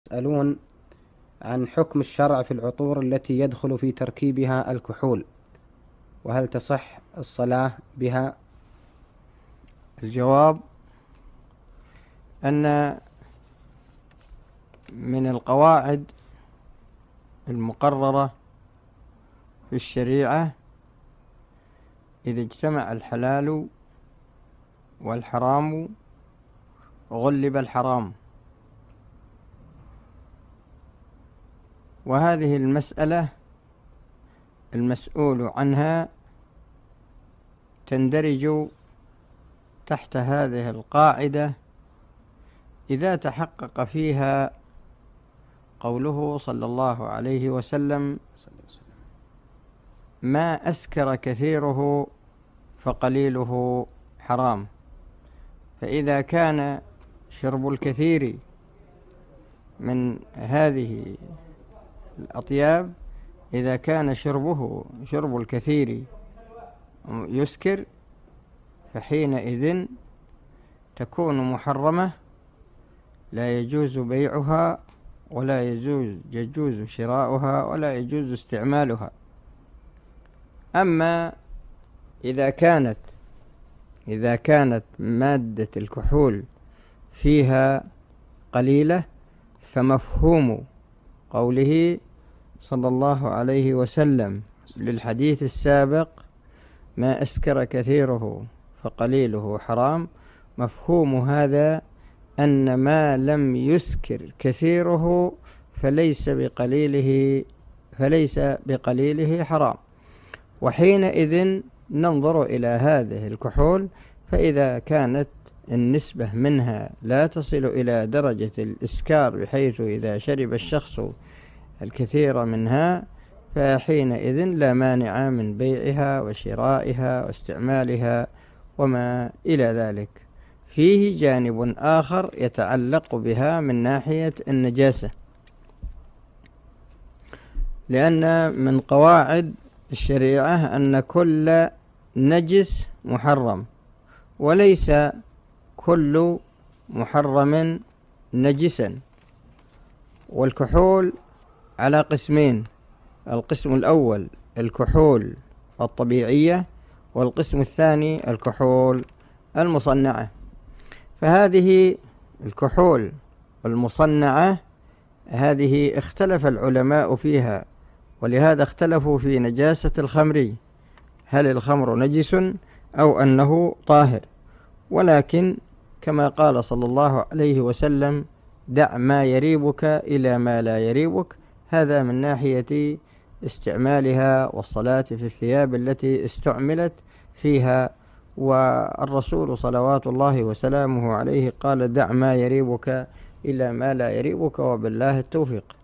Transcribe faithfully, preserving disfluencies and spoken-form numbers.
يسألون عن حكم الشرع في العطور التي يدخل في تركيبها الكحول، وهل تصح الصلاة بها؟ الجواب أن من القواعد المقررة في الشريعة إذا اجتمع الحلال والحرام غلب الحرام، وهذه المسألة المسؤول عنها تندرج تحت هذه القاعدة إذا تحقق فيها قوله صلى الله عليه وسلم: ما أسكر كثيره فقليله حرام. فإذا كان شرب الكثير من هذه الأطياب، إذا كان شربه شرب الكثير يسكر، فحينئذ تكون محرمة، لا يجوز بيعها ولا يجوز يجوز شراؤها ولا يجوز استعمالها. أما إذا كانت إذا كانت مادة الكحول فيها قليلة، فمفهوم قوله صلى الله عليه وسلم للحديث السابق: ما أسكر كثيره فقليله حرام، مفهوم هذا أن ما لم يسكر كثيره فليس بقليله فليس بقليله حرام. وحينئذ ننظر إلى هذه الكحول، فإذا كانت النسبة منها لا تصل إلى درجة الإسكار بحيث إذا شرب الشخص الكثير منها، فحينئذ لا مانع من بيعها وشرائها واستعمالها وما إلى ذلك. فيه جانب آخر يتعلق بها من ناحية النجاسة، لأن من قواعد الشريعة أن كل نجس محرم، وليس كل محرم نجسا. والكحول على قسمين: القسم الأول الكحول الطبيعية، والقسم الثاني الكحول المصنعة. فهذه الكحول المصنعة هذه اختلف العلماء فيها، ولهذا اختلفوا في نجاسة الخمر، هل الخمر نجس أو أنه طاهر. ولكن كما قال صلى الله عليه وسلم: دع ما يريبك إلى ما لا يريبك، هذا من ناحية استعمالها والصلاة في الثياب التي استعملت فيها. والرسول صلوات الله وسلامه عليه قال: دع ما يريبك إلى ما لا يريبك، وبالله التوفيق.